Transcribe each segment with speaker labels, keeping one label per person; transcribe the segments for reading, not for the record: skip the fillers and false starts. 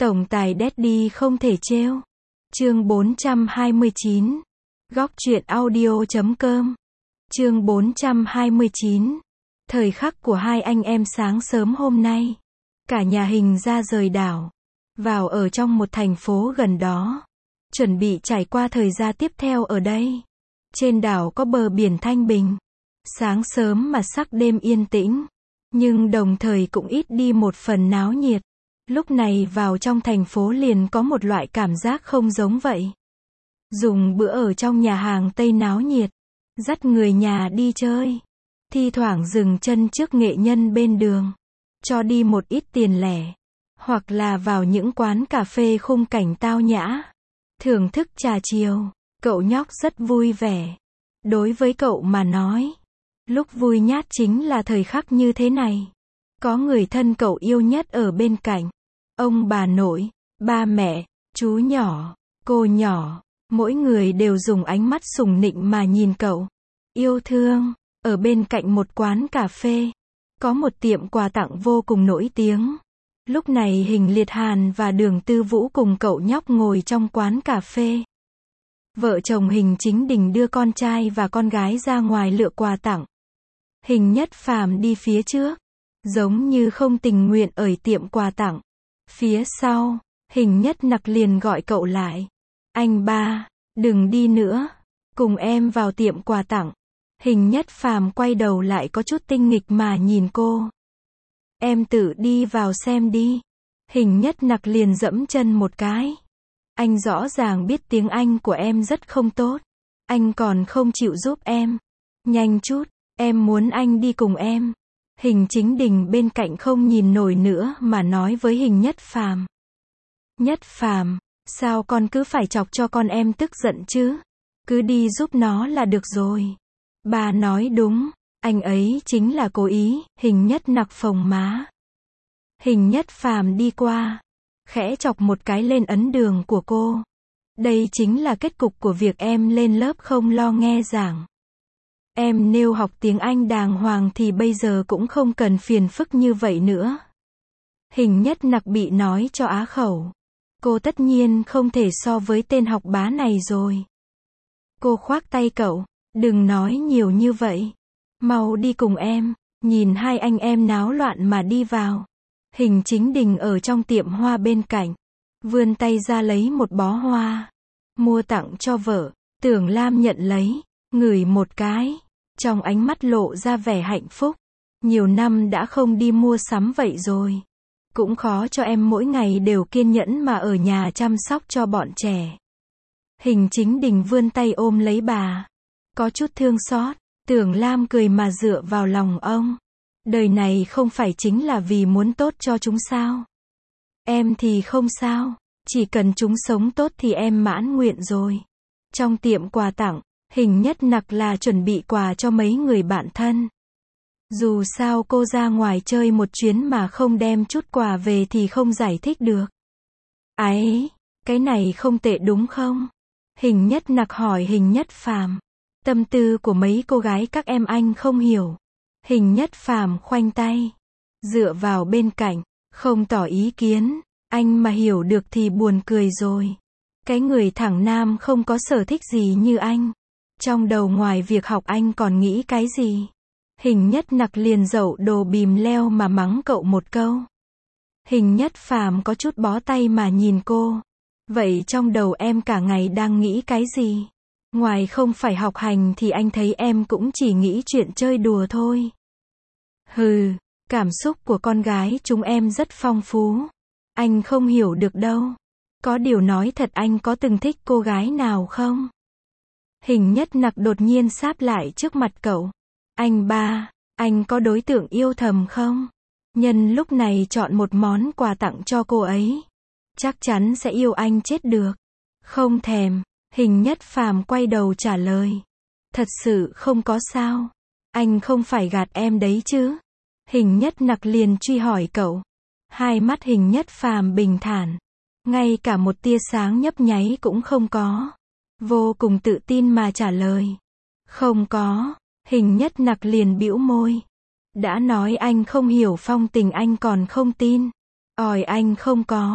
Speaker 1: Tổng tài Daddy không thể trêu. Chương 429. Góc truyện audio.com. Chương 429. Thời khắc của hai anh em sáng sớm hôm nay. Cả nhà Hình ra rời đảo, vào ở trong một thành phố gần đó, chuẩn bị trải qua thời gian tiếp theo ở đây. Trên đảo có bờ biển thanh bình, sáng sớm mà sắc đêm yên tĩnh, nhưng đồng thời cũng ít đi một phần náo nhiệt. Lúc này vào trong thành phố liền có một loại cảm giác không giống vậy. Dùng bữa ở trong nhà hàng Tây náo nhiệt, dắt người nhà đi chơi, thi thoảng dừng chân trước nghệ nhân bên đường, cho đi một ít tiền lẻ, hoặc là vào những quán cà phê khung cảnh tao nhã, thưởng thức trà chiều. Cậu nhóc rất vui vẻ. Đối với cậu mà nói, lúc vui nhát chính là thời khắc như thế này. Có người thân cậu yêu nhất ở bên cạnh. Ông bà nội, ba mẹ, chú nhỏ, cô nhỏ, mỗi người đều dùng ánh mắt sùng nịnh mà nhìn cậu. Yêu thương. Ở bên cạnh một quán cà phê, có một tiệm quà tặng vô cùng nổi tiếng. Lúc này Hình Liệt Hàn và Đường Tư Vũ cùng cậu nhóc ngồi trong quán cà phê. Vợ chồng Hình Chính Đình đưa con trai và con gái ra ngoài lựa quà tặng. Hình Nhất Phàm đi phía trước, giống như không tình nguyện ở tiệm quà tặng. Phía sau, Hình Nhất Nặc liền gọi cậu lại. Anh ba, đừng đi nữa, cùng em vào tiệm quà tặng. Hình Nhất Phàm quay đầu lại có chút tinh nghịch mà nhìn cô. Em tự đi vào xem đi. Hình Nhất Nặc liền dẫm chân một cái. Anh rõ ràng biết tiếng Anh của em rất không tốt. Anh còn không chịu giúp em. Nhanh chút, em muốn anh đi cùng em. Hình Chính Đình bên cạnh không nhìn nổi nữa mà nói với Hình Nhất Phàm. Nhất Phàm, sao con cứ phải chọc cho con em tức giận chứ? Cứ đi giúp nó là được rồi. Bà nói đúng, anh ấy chính là cố ý. Hình Nhất Nặc phồng má. Hình Nhất Phàm đi qua, khẽ chọc một cái lên ấn đường của cô. Đây chính là kết cục của việc em lên lớp không lo nghe giảng. Em nếu học tiếng Anh đàng hoàng thì bây giờ cũng không cần phiền phức như vậy nữa. Hình Nhất Nặc bị nói cho á khẩu. Cô tất nhiên không thể so với tên học bá này rồi. Cô khoác tay cậu, đừng nói nhiều như vậy. Mau đi cùng em. Nhìn hai anh em náo loạn mà đi vào. Hình Chính Đình ở trong tiệm hoa bên cạnh, vươn tay ra lấy một bó hoa, mua tặng cho vợ. Tưởng Lam nhận lấy, ngửi một cái, trong ánh mắt lộ ra vẻ hạnh phúc. Nhiều năm đã không đi mua sắm vậy rồi. Cũng khó cho em mỗi ngày đều kiên nhẫn mà ở nhà chăm sóc cho bọn trẻ. Hình Chính Đình vươn tay ôm lấy bà, có chút thương xót. Tưởng Lam cười mà dựa vào lòng ông. Đời này không phải chính là vì muốn tốt cho chúng sao? Em thì không sao, chỉ cần chúng sống tốt thì em mãn nguyện rồi. Trong tiệm quà tặng, Hình Nhất Nặc là chuẩn bị quà cho mấy người bạn thân. Dù sao cô ra ngoài chơi một chuyến mà không đem chút quà về thì không giải thích được. Ấy, cái này không tệ đúng không? Hình Nhất Nặc hỏi Hình Nhất Phàm. Tâm tư của mấy cô gái các em anh không hiểu. Hình Nhất Phàm khoanh tay, dựa vào bên cạnh, không tỏ ý kiến. Anh mà hiểu được thì buồn cười rồi. Cái người thẳng nam không có sở thích gì như anh. Trong đầu ngoài việc học anh còn nghĩ cái gì? Hình Nhất Nặc liền dậu đồ bìm leo mà mắng cậu một câu. Hình Nhất Phàm có chút bó tay mà nhìn cô. Vậy trong đầu em cả ngày đang nghĩ cái gì? Ngoài không phải học hành thì anh thấy em cũng chỉ nghĩ chuyện chơi đùa thôi. Hừ, cảm xúc của con gái chúng em rất phong phú. Anh không hiểu được đâu. Có điều nói thật anh có từng thích cô gái nào không? Hình Nhất Nặc đột nhiên sáp lại trước mặt cậu. Anh ba, anh có đối tượng yêu thầm không? Nhân lúc này chọn một món quà tặng cho cô ấy. Chắc chắn sẽ yêu anh chết được. Không thèm. Hình Nhất Phàm quay đầu trả lời. Thật sự không có sao. Anh không phải gạt em đấy chứ? Hình Nhất Nặc liền truy hỏi cậu. Hai mắt Hình Nhất Phàm bình thản. Ngay cả một tia sáng nhấp nháy cũng không có. Vô cùng tự tin mà trả lời. Không có. Hình Nhất Nặc liền bĩu môi. Đã nói anh không hiểu phong tình anh còn không tin. Anh không có.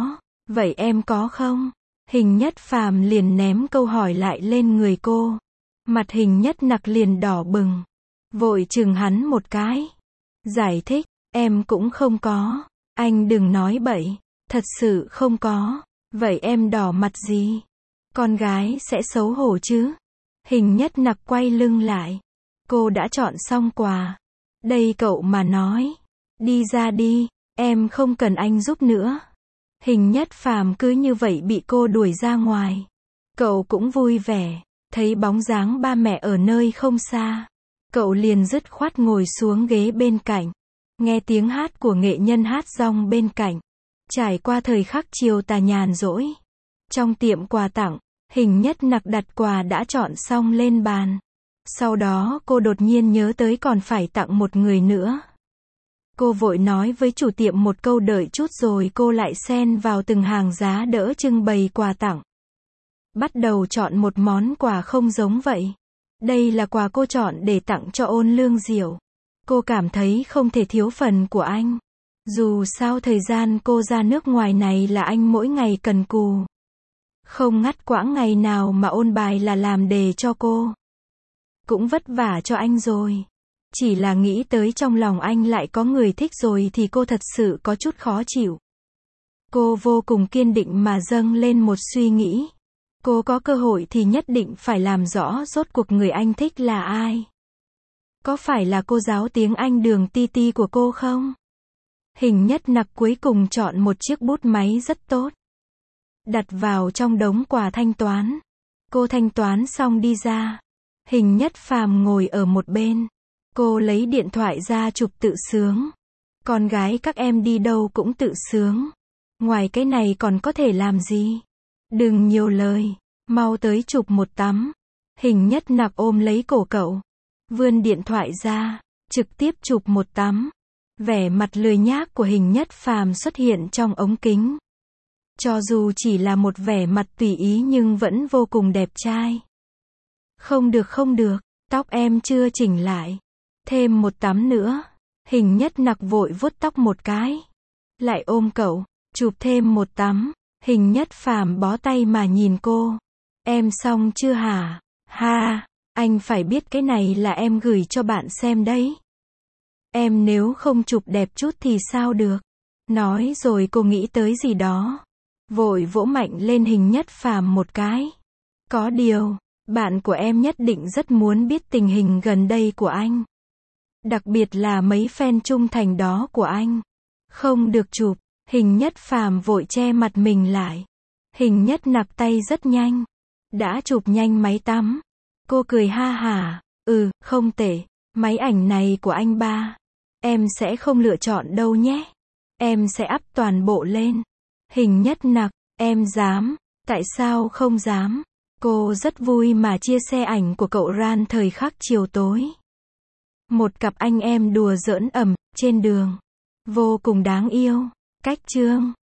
Speaker 1: Vậy em có không? Hình Nhất Phàm liền ném câu hỏi lại lên người cô. Mặt Hình Nhất Nặc liền đỏ bừng. Vội chừng hắn một cái. Giải thích, em cũng không có. Anh đừng nói bậy. Thật sự không có. Vậy em đỏ mặt gì? Con gái sẽ xấu hổ chứ? Hình Nhất Nặc quay lưng lại. Cô đã chọn xong quà. Đây cậu mà nói. Đi ra đi, em không cần anh giúp nữa. Hình Nhất Phàm cứ như vậy bị cô đuổi ra ngoài. Cậu cũng vui vẻ, thấy bóng dáng ba mẹ ở nơi không xa. Cậu liền dứt khoát ngồi xuống ghế bên cạnh. Nghe tiếng hát của nghệ nhân hát rong bên cạnh. Trải qua thời khắc chiều tà nhàn rỗi. Trong tiệm quà tặng, Hình Nhất Nặc đặt quà đã chọn xong lên bàn. Sau đó cô đột nhiên nhớ tới còn phải tặng một người nữa. Cô vội nói với chủ tiệm một câu đợi chút rồi cô lại xen vào từng hàng giá đỡ trưng bày quà tặng. Bắt đầu chọn một món quà không giống vậy. Đây là quà cô chọn để tặng cho Ôn Lương Diệu. Cô cảm thấy không thể thiếu phần của anh. Dù sao thời gian cô ra nước ngoài này là anh mỗi ngày cần cù. Không ngắt quãng ngày nào mà ôn bài là làm đề cho cô. Cũng vất vả cho anh rồi. Chỉ là nghĩ tới trong lòng anh lại có người thích rồi thì cô thật sự có chút khó chịu. Cô vô cùng kiên định mà dâng lên một suy nghĩ. Cô có cơ hội thì nhất định phải làm rõ rốt cuộc người anh thích là ai. Có phải là cô giáo tiếng Anh Đường Ti Ti của cô không? Hình Nhất Nặc cuối cùng chọn một chiếc bút máy rất tốt. Đặt vào trong đống quà thanh toán. Cô thanh toán xong đi ra. Hình Nhất Phàm ngồi ở một bên. Cô lấy điện thoại ra chụp tự sướng. Con gái các em đi đâu cũng tự sướng. Ngoài cái này còn có thể làm gì? Đừng nhiều lời. Mau tới chụp một tấm. Hình Nhất Nặc ôm lấy cổ cậu. Vươn điện thoại ra. Trực tiếp chụp một tấm. Vẻ mặt lười nhác của Hình Nhất Phàm xuất hiện trong ống kính. Cho dù chỉ là một vẻ mặt tùy ý nhưng vẫn vô cùng đẹp trai. Không được không được. Tóc em chưa chỉnh lại. Thêm một tấm nữa. Hình Nhất Nặc vội vuốt tóc một cái. Lại ôm cậu. Chụp thêm một tấm. Hình Nhất Phàm bó tay mà nhìn cô. Em xong chưa hả? Ha, anh phải biết cái này là em gửi cho bạn xem đấy. Em nếu không chụp đẹp chút thì sao được? Nói rồi cô nghĩ tới gì đó. Vội vỗ mạnh lên Hình Nhất Phàm một cái. Có điều, bạn của em nhất định rất muốn biết tình hình gần đây của anh. Đặc biệt là mấy fan trung thành đó của anh. Không được chụp. Hình Nhất Phàm vội che mặt mình lại. Hình Nhất Nặc tay rất nhanh. Đã chụp nhanh máy tắm. Cô cười ha hả. Không tệ. Máy ảnh này của anh ba. Em sẽ không lựa chọn đâu nhé. Em sẽ up toàn bộ lên. Hình Nhất Nặc, em dám. Tại sao không dám? Cô rất vui mà chia sẻ ảnh của cậu Ran thời khắc chiều tối. Một cặp anh em đùa giỡn ầm trên đường. Vô cùng đáng yêu. Cách chương